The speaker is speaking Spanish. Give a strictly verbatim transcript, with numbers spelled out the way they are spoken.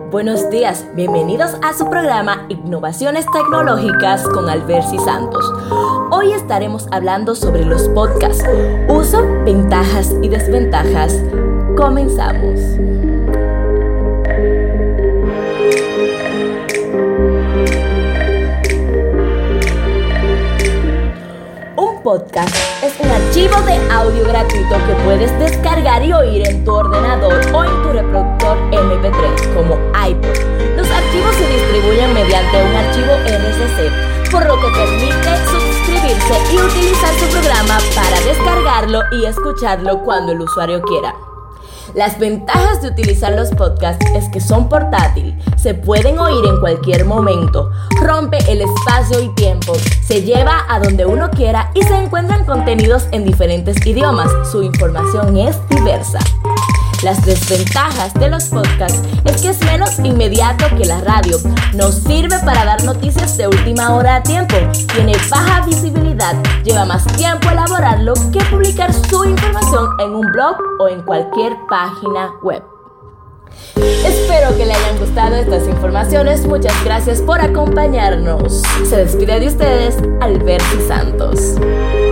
Buenos días, bienvenidos a su programa Innovaciones Tecnológicas con Albercy Santos. Hoy estaremos hablando sobre los podcasts, uso, ventajas y desventajas. Comenzamos. Un podcast es un archivo de audio gratuito que puedes descargar y oír en tu ordenador o en tu reproductor eme pe tres como iPod. Los archivos se distribuyen mediante un archivo erre ese ce, por lo que permite suscribirse y utilizar su programa para descargarlo y escucharlo cuando el usuario quiera. Las ventajas de utilizar los podcasts es que son portátiles, se pueden oír en cualquier momento, rompe el espacio y tiempo, se lleva a donde uno quiera y se encuentran contenidos en diferentes idiomas. Su información es diversa. Las desventajas de los podcasts es que es menos inmediato que la radio, no sirve para dar noticias de última hora a tiempo, tiene baja visibilidad, lleva más tiempo elaborarlo que publicar su información en un blog o en cualquier página web. Espero que le hayan gustado estas informaciones, muchas gracias por acompañarnos. Se despide de ustedes Albercy Santos.